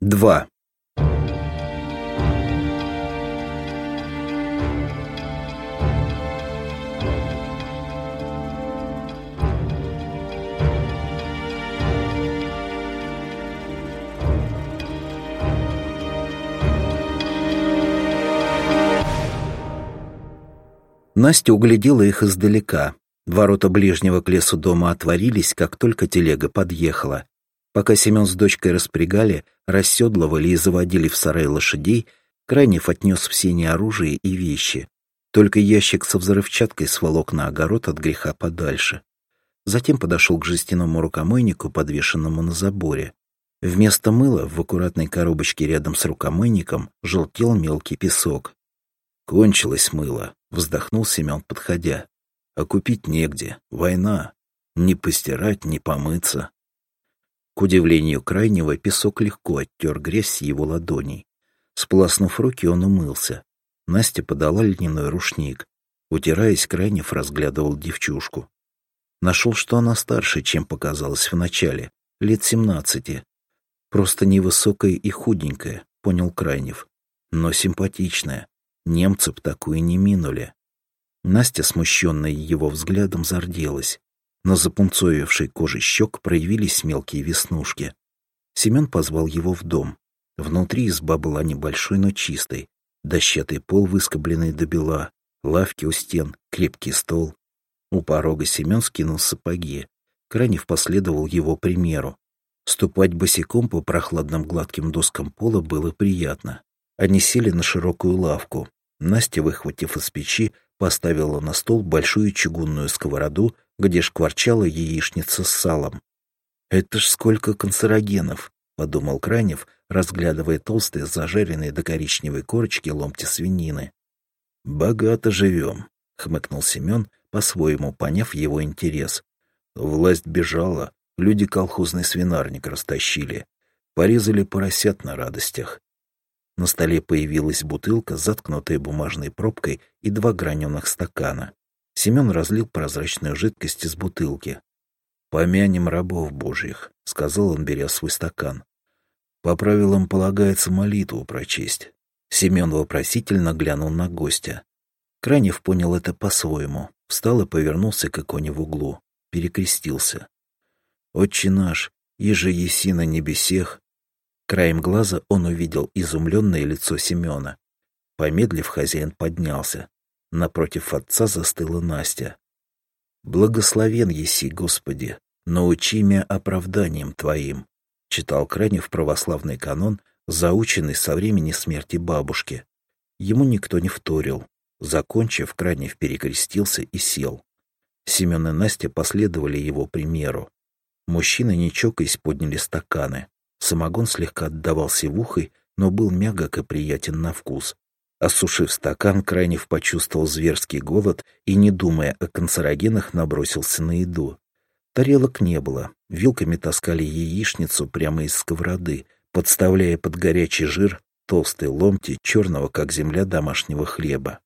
2. Настя углядела их издалека. Ворота ближнего к лесу дома отворились, как только телега подъехала. Пока Семен с дочкой распрягали, расседлывали и заводили в сарай лошадей, Крайнев отнес в сени оружие и вещи. Только ящик со взрывчаткой сволок на огород от греха подальше. Затем подошел к жестяному рукомойнику, подвешенному на заборе. Вместо мыла в аккуратной коробочке рядом с рукомойником желтел мелкий песок. «Кончилось мыло», — вздохнул Семен, подходя. «А купить негде. Война. Ни постирать, ни помыться». К удивлению Крайнего, песок легко оттер грязь с его ладоней. Сполоснув руки, он умылся. Настя подала льняной рушник. Утираясь, Крайнев разглядывал девчушку. Нашел, что она старше, чем показалось вначале, лет 17. Просто невысокая и худенькая, понял Крайнев, но симпатичная. Немцы б такую не минули. Настя, смущенная его взглядом, зарделась. На запунцовевшей коже щек проявились мелкие веснушки. Семен позвал его в дом. Внутри изба была небольшой, но чистой. Дощатый пол, выскобленный до бела, лавки у стен, крепкий стол. У порога Семен скинул сапоги. Крайнев последовал его примеру. Ступать босиком по прохладным гладким доскам пола было приятно. Они сели на широкую лавку. Настя, выхватив из печи, поставила на стол большую чугунную сковороду, где шкварчала яичница с салом. «Это ж сколько канцерогенов!» — подумал Крайнев, разглядывая толстые, зажаренные до коричневой корочки ломти свинины. «Богато живем», — хмыкнул Семен, по-своему поняв его интерес. «Власть бежала, люди колхозный свинарник растащили, порезали поросят на радостях». На столе появилась бутылка, заткнутая бумажной пробкой, и 2 граненых стакана. Семен разлил прозрачную жидкость из бутылки. «Помянем рабов божьих», — сказал он, беря свой стакан. «По правилам полагается молитву прочесть». Семен вопросительно глянул на гостя. Крайнев понял это по-своему. Встал и повернулся к иконе в углу. Перекрестился. «Отче наш, иже еси на небесех». Краем глаза он увидел изумленное лицо Семена. Помедлив, хозяин поднялся. Напротив отца застыла Настя. «Благословен еси, Господи, научи меня оправданием Твоим», читал Крайнев православный канон, заученный со времени смерти бабушки. Ему никто не вторил. Закончив, Крайнев перекрестился и сел. Семен и Настя последовали его примеру. Мужчины, не чокаясь, подняли стаканы. Самогон слегка отдавал сивухой, но был мягок и приятен на вкус. Осушив стакан, Крайнев почувствовал зверский голод и, не думая о канцерогенах, набросился на еду. Тарелок не было. Вилками таскали яичницу прямо из сковороды, подставляя под горячий жир толстые ломти черного, как земля, домашнего хлеба.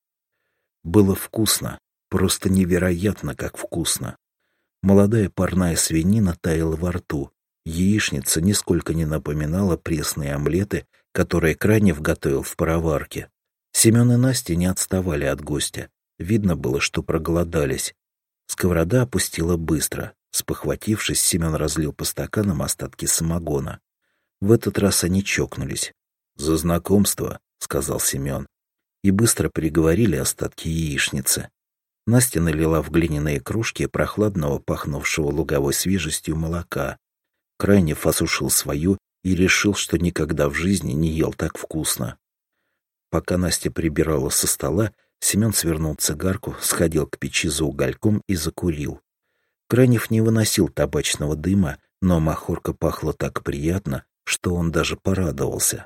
Было вкусно, просто невероятно, как вкусно. Молодая парная свинина таяла во рту. Яичница нисколько не напоминала пресные омлеты, которые Крайнев готовил в пароварке. Семен и Настя не отставали от гостя. Видно было, что проголодались. Сковорода опустила быстро. Спохватившись, Семен разлил по стаканам остатки самогона. В этот раз они чокнулись. «За знакомство», — сказал Семен. И быстро приговорили остатки яичницы. Настя налила в глиняные кружки прохладного, пахнувшего луговой свежестью молока. Крайнев осушил свою и решил, что никогда в жизни не ел так вкусно. Пока Настя прибирала со стола, Семен свернул цигарку, сходил к печи за угольком и закурил. Крайнев не выносил табачного дыма, но махорка пахла так приятно, что он даже порадовался.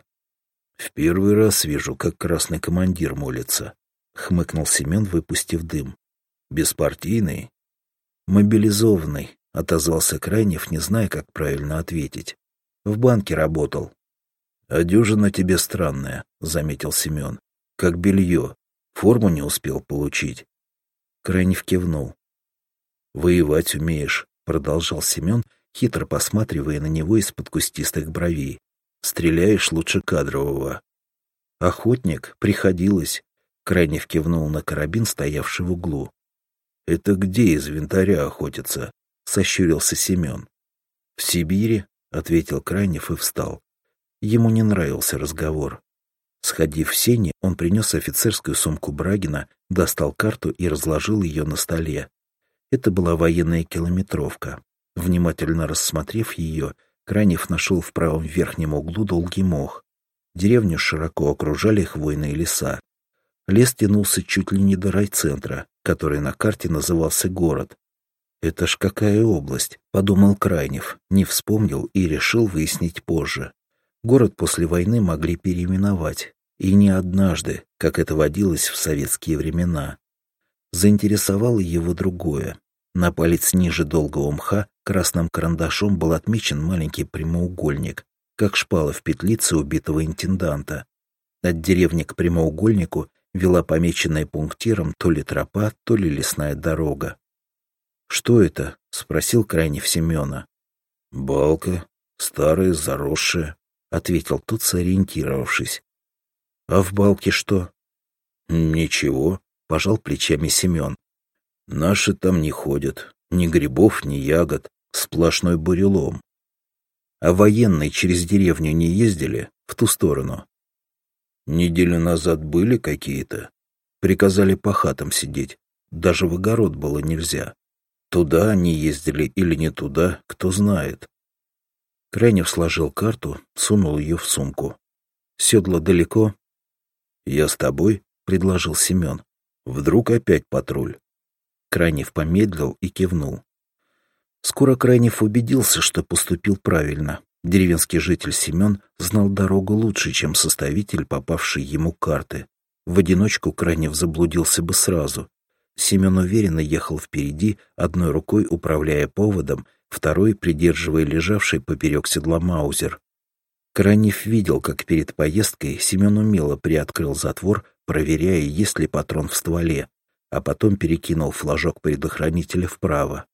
«В первый раз вижу, как красный командир молится», — хмыкнул Семен, выпустив дым. «Беспартийный?» «Мобилизованный», — отозвался Крайнев, не зная, как правильно ответить. «В банке работал». «Одежина тебе странная», — заметил Семен. «Как белье. Форму не успел получить». Крайнев кивнул. «Воевать умеешь», — продолжал Семен, хитро посматривая на него из-под кустистых бровей. Стреляешь лучше кадрового. Охотник, приходилось. Крайнев кивнул на карабин, стоявший в углу. Это где из винтаря охотятся? Сощурился Семен. В Сибири, ответил Крайнев и встал. Ему не нравился разговор. Сходив в сени, он принес офицерскую сумку Брагина, достал карту и разложил ее на столе. Это была военная километровка. Внимательно рассмотрев ее, Крайнев нашел в правом верхнем углу долгий мох. Деревню широко окружали хвойные леса. Лес тянулся чуть ли не до райцентра, который на карте назывался город. «Это ж какая область?» — подумал Крайнев, не вспомнил и решил выяснить позже. Город после войны могли переименовать, и не однажды, как это водилось в советские времена. Заинтересовало его другое. На палец ниже долгого мха красным карандашом был отмечен маленький прямоугольник, как шпала в петлице убитого интенданта. От деревни к прямоугольнику вела помеченная пунктиром то ли тропа, то ли лесная дорога. «Что это?» — спросил Крайнев Семена. «Балка, старая, заросшая», — ответил тот, сориентировавшись. «А в балке что?» «Ничего», — пожал плечами Семен. «Наши там не ходят. Ни грибов, ни ягод. Сплошной бурелом. А военные через деревню не ездили в ту сторону?» «Неделю назад были какие-то. Приказали по хатам сидеть. Даже в огород было нельзя. Туда они ездили или не туда, кто знает». Крайнев сложил карту, сунул ее в сумку. «Седло далеко?» «Я с тобой», — предложил Семен. «Вдруг опять патруль?» Крайнев помедлил и кивнул. Скоро Крайнев убедился, что поступил правильно. Деревенский житель Семен знал дорогу лучше, чем составитель, попавший ему карты. В одиночку Крайнев заблудился бы сразу. Семен уверенно ехал впереди, одной рукой управляя поводом, второй придерживая лежавший поперек седла маузер. Крайнев видел, как перед поездкой Семен умело приоткрыл затвор, проверяя, есть ли патрон в стволе, а потом перекинул флажок предохранителя вправо.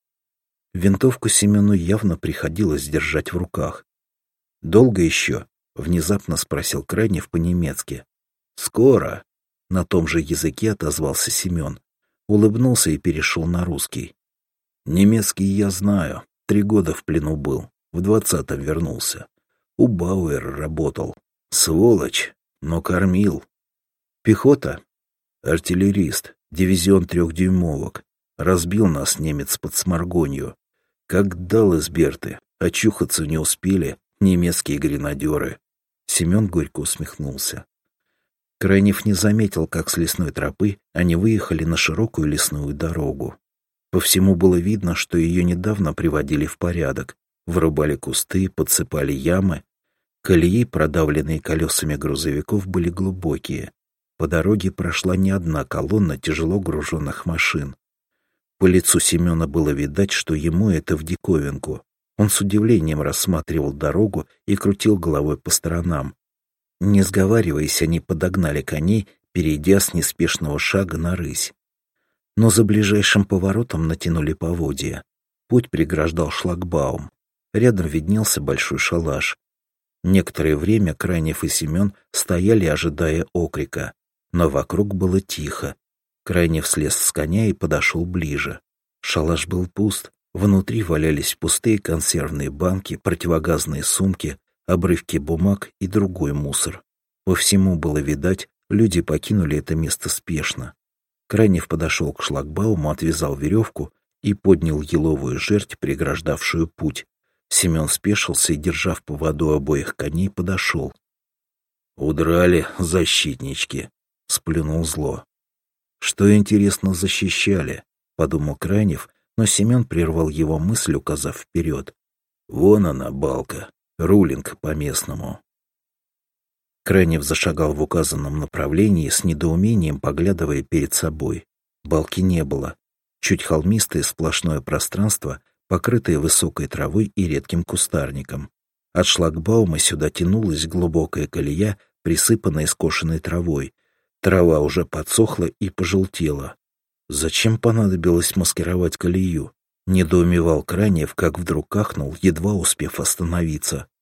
Винтовку Семену явно приходилось держать в руках. «Долго еще?» — внезапно спросил Крайнев по-немецки. «Скоро!» — на том же языке отозвался Семен. Улыбнулся и перешел на русский. «Немецкий я знаю. 3 года в плену был. В 20-м вернулся. У Бауэра работал. Сволочь, но кормил. Пехота? Артиллерист. Дивизион 3-дюймовок. Разбил нас немец под Сморгонью. Как дал из Берты. Очухаться не успели немецкие гренадеры». Семен горько усмехнулся. Крайнев не заметил, как с лесной тропы они выехали на широкую лесную дорогу. По всему было видно, что ее недавно приводили в порядок. Вырубали кусты, подсыпали ямы. Колеи, продавленные колесами грузовиков, были глубокие. По дороге прошла не одна колонна тяжело груженных машин. По лицу Семена было видать, что ему это в диковинку. Он с удивлением рассматривал дорогу и крутил головой по сторонам. Не сговариваясь, они подогнали коней, перейдя с неспешного шага на рысь. Но за ближайшим поворотом натянули поводья. Путь преграждал шлагбаум. Рядом виднелся большой шалаш. Некоторое время Крайнев и Семен стояли, ожидая окрика. Но вокруг было тихо. Крайнев слез с коня и подошел ближе. Шалаш был пуст. Внутри валялись пустые консервные банки, противогазные сумки, обрывки бумаг и другой мусор. По всему было видать, люди покинули это место спешно. Крайнев подошел к шлагбауму, отвязал веревку и поднял еловую жердь, преграждавшую путь. Семен спешился и, держа в поводу обоих коней, подошел. «Удрали защитнички», — сплюнул зло. «Что, интересно, защищали?» — подумал Крайнев, но Семен прервал его мысль, указав вперед. «Вон она, балка, рулинг по-местному». Крайнев зашагал в указанном направлении, с недоумением поглядывая перед собой. Балки не было. Чуть холмистое сплошное пространство, покрытое высокой травой и редким кустарником. От шлагбаума сюда тянулась глубокая колея, присыпанная скошенной травой. Трава уже подсохла и пожелтела. Зачем понадобилось маскировать колею? Недоумевал Крайнев, как вдруг ахнул, едва успев остановиться.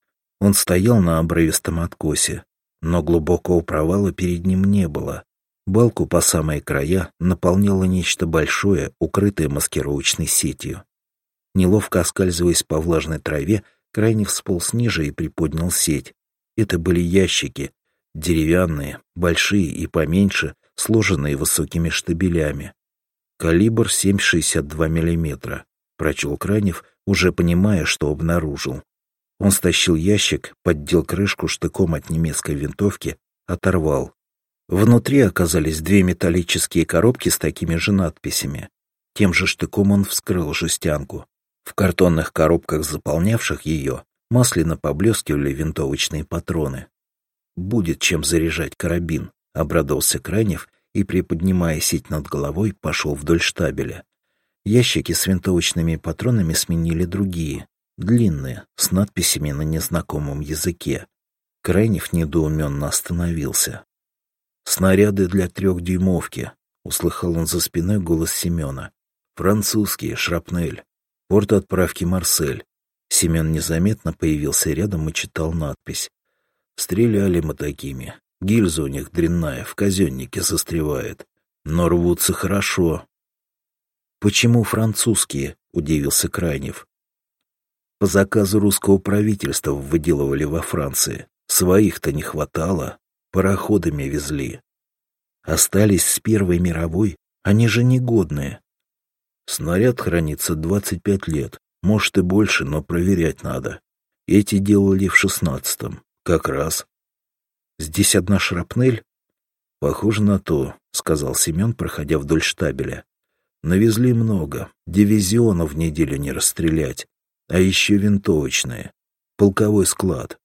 Он стоял на обрывистом откосе, но глубокого провала перед ним не было. Балку по самые края наполняло нечто большое, укрытое маскировочной сетью. Неловко оскальзываясь по влажной траве, Крайнев сполз ниже и приподнял сеть. Это были ящики, деревянные, большие и поменьше, сложенные высокими штабелями. Калибр 7,62 мм, прочел Крайнев, уже понимая, что обнаружил. Он стащил ящик, поддел крышку штыком от немецкой винтовки, оторвал. Внутри оказались две металлические коробки с такими же надписями. Тем же штыком он вскрыл жестянку. В картонных коробках, заполнявших ее, масляно поблескивали винтовочные патроны. «Будет чем заряжать карабин», — обрадовался Крайнев и, приподнимая сеть над головой, пошел вдоль штабеля. Ящики с винтовочными патронами сменили другие, длинные, с надписями на незнакомом языке. Крайнев недоуменно остановился. «Снаряды для 3-дюймовки», — услыхал он за спиной голос Семена. «Французские, шрапнель. Порт отправки Марсель». Семен незаметно появился рядом и читал надпись. «Стреляли мы такими. Гильза у них дрянная, в казеннике застревает. Но рвутся хорошо». «Почему французские?» — удивился Крайнев. «По заказу русского правительства выделывали во Франции. Своих-то не хватало. Пароходами везли. Остались с Первой мировой, они же негодные. Снаряд хранится 25 лет, может и больше, но проверять надо. Эти делали в 16-м, как раз. Здесь одна шрапнель?» «Похоже на то», — сказал Семен, проходя вдоль штабеля. «Навезли много, дивизиона в неделю не расстрелять, а еще винтовочные, полковой склад.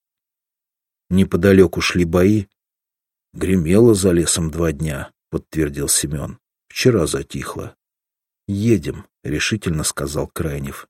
Неподалеку шли бои». «Гремело за лесом 2 дня», — подтвердил Семен. «Вчера затихло». «Едем», — решительно сказал Крайнев.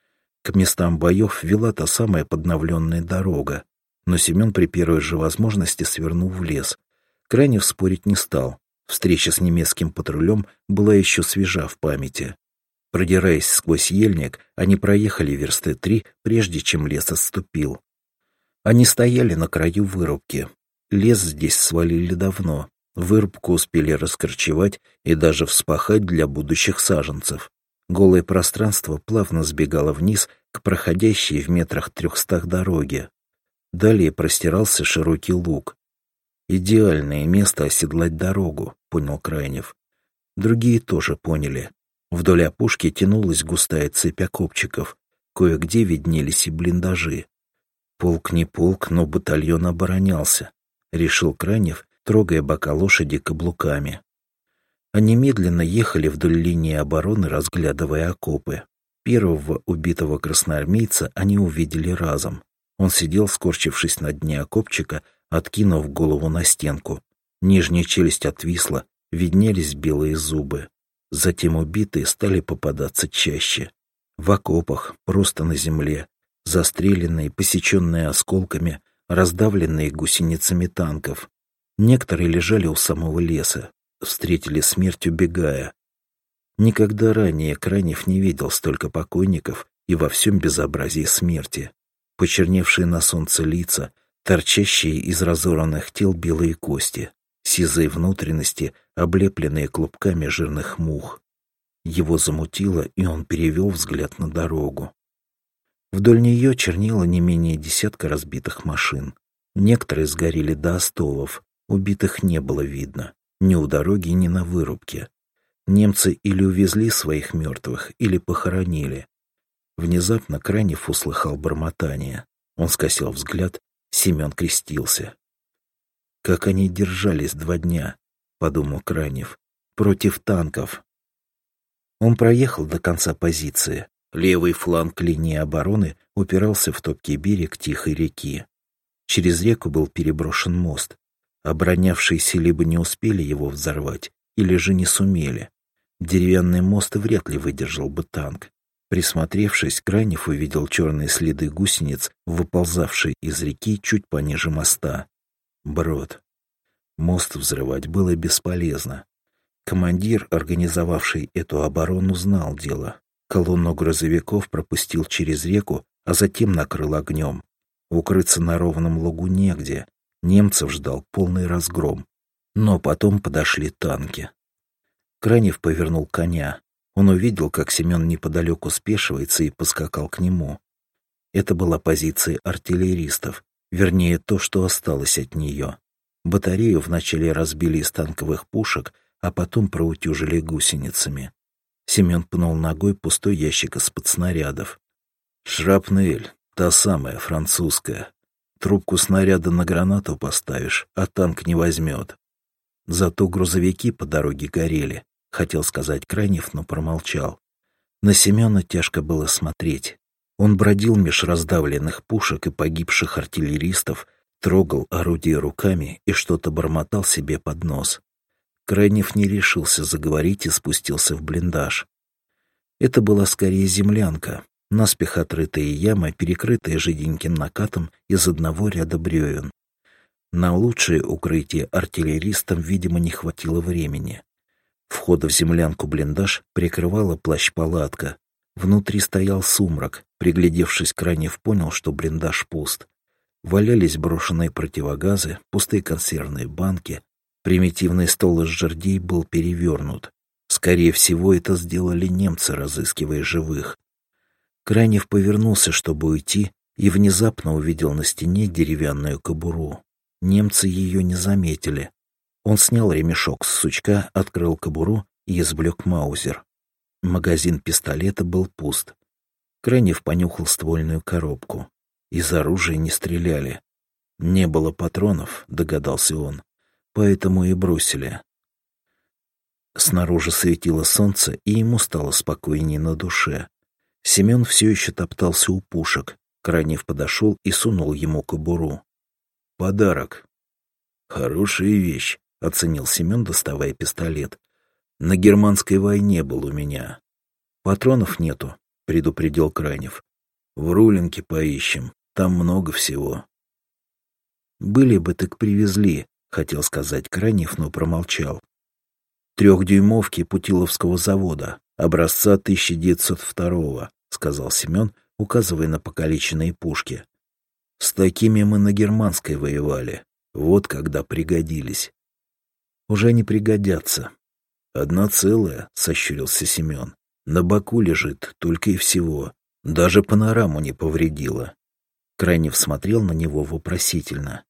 К местам боев вела та самая подновленная дорога, но Семен при первой же возможности свернул в лес. Крайнев спорить не стал. Встреча с немецким патрулем была еще свежа в памяти. Продираясь сквозь ельник, они проехали версты 3, прежде чем лес отступил. Они стояли на краю вырубки. Лес здесь свалили давно. Вырубку успели раскорчевать и даже вспахать для будущих саженцев. Голое пространство плавно сбегало вниз к проходящей в метрах 300 дороге. Далее простирался широкий луг. «Идеальное место оседлать дорогу», — понял Крайнев. Другие тоже поняли. Вдоль опушки тянулась густая цепь окопчиков. Кое-где виднелись и блиндажи. Полк не полк, но батальон оборонялся, — решил Крайнев, трогая бока лошади каблуками. Они медленно ехали вдоль линии обороны, разглядывая окопы. Первого убитого красноармейца они увидели разом. Он сидел, скорчившись на дне окопчика, откинув голову на стенку. Нижняя челюсть отвисла, виднелись белые зубы. Затем убитые стали попадаться чаще. В окопах, просто на земле, застреленные, посеченные осколками, раздавленные гусеницами танков. Некоторые лежали у самого леса, встретили смерть, убегая. Никогда ранее Крайнев не видел столько покойников и во всем безобразии смерти. Почерневшие на солнце лица, торчащие из разорванных тел белые кости, сизые внутренности, облепленные клубками жирных мух. Его замутило, и он перевел взгляд на дорогу. Вдоль нее чернело не менее 10 разбитых машин. Некоторые сгорели до остовов, убитых не было видно, ни у дороги, ни на вырубке. Немцы или увезли своих мертвых, или похоронили. Внезапно Крайнев услыхал бормотание. Он скосил взгляд, Семен крестился. «Как они держались 2 дня», — подумал Крайнев, — «против танков». Он проехал до конца позиции. Левый фланг линии обороны упирался в топкий берег тихой реки. Через реку был переброшен мост. Оборонявшиеся либо не успели его взорвать, или же не сумели. Деревянный мост вряд ли выдержал бы танк. Присмотревшись, Крайнев увидел черные следы гусениц, выползавшие из реки чуть пониже моста. Брод. Мост взрывать было бесполезно. Командир, организовавший эту оборону, знал дело. Колонну грузовиков пропустил через реку, а затем накрыл огнем. Укрыться на ровном лугу негде. Немцев ждал полный разгром. Но потом подошли танки. Кранев повернул коня. Он увидел, как Семен неподалеку спешивается, и поскакал к нему. Это была позиция артиллеристов, вернее, то, что осталось от нее. Батарею вначале разбили из танковых пушек, а потом проутюжили гусеницами. Семен пнул ногой пустой ящик из-под снарядов. «Шрапнель, та самая, французская. Трубку снаряда на гранату поставишь, а танк не возьмет». Зато грузовики по дороге горели, хотел сказать Кранев, но промолчал. На Семена тяжко было смотреть. Он бродил меж раздавленных пушек и погибших артиллеристов, трогал орудие руками и что-то бормотал себе под нос. Кранев не решился заговорить и спустился в блиндаж. Это была скорее землянка, наспех отрытая яма, перекрытая жиденьким накатом из одного ряда бревен. На лучшее укрытие артиллеристам, видимо, не хватило времени. Вход в землянку блиндаж прикрывала плащ-палатка. Внутри стоял сумрак. Приглядевшись, Кранев понял, что блиндаж пуст. Валялись брошенные противогазы, пустые консервные банки. Примитивный стол из жердей был перевернут. Скорее всего, это сделали немцы, разыскивая живых. Кранев повернулся, чтобы уйти, и внезапно увидел на стене деревянную кобуру. Немцы ее не заметили. Он снял ремешок с сучка, открыл кобуру и извлек маузер. Магазин пистолета был пуст. Кранев понюхал ствольную коробку. Из оружия не стреляли. Не было патронов, догадался он, поэтому и бросили. Снаружи светило солнце, и ему стало спокойнее на душе. Семен все еще топтался у пушек. Кранев подошел и сунул ему кобуру. «Подарок». «Хорошая вещь», — оценил Семен, доставая пистолет. «На германской войне был у меня». «Патронов нету», — предупредил Кранев. «В Рулинке поищем, там много всего». «Были бы, так привезли», — хотел сказать Кранев, но промолчал. «Трехдюймовки Путиловского завода, образца 1902-го», — сказал Семен, указывая на покалеченные пушки. «С такими мы на германской воевали. Вот когда пригодились». «Уже не пригодятся». «Одна целая», — сощурился Семен. «На боку лежит, только и всего. Даже панораму не повредила». Кранев смотрел на него вопросительно.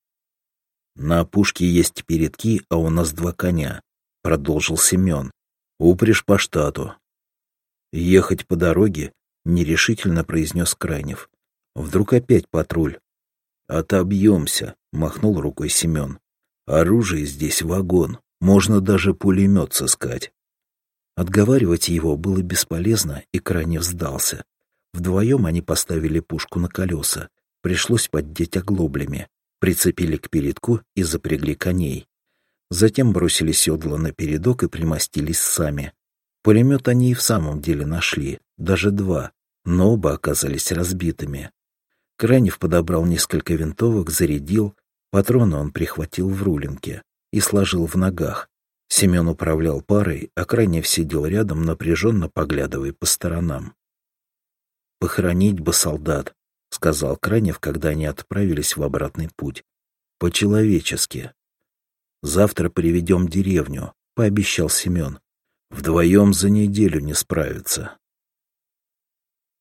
«На опушке есть передки, а у нас 2 коня», — продолжил Семен. «Упряжь по штату». «Ехать по дороге?» — нерешительно произнес Кранев. «Вдруг опять патруль?» «Отобьемся», — махнул рукой Семен. «Оружие здесь вагон, можно даже пулемет сыскать». Отговаривать его было бесполезно, и Кранев сдался. Вдвоем они поставили пушку на колеса. Пришлось поддеть оглоблями. Прицепили к передку и запрягли коней. Затем бросили седла на передок и примостились сами. Пулемет они и в самом деле нашли, даже 2, но оба оказались разбитыми. Кранев подобрал несколько винтовок, зарядил, патроны он прихватил в Рулинке и сложил в ногах. Семен управлял парой, а Кранев сидел рядом, напряженно поглядывая по сторонам. «Похоронить бы солдат», — сказал Кранев, когда они отправились в обратный путь. «По-человечески». «Завтра приведем деревню», — пообещал Семен. «Вдвоем за неделю не справиться.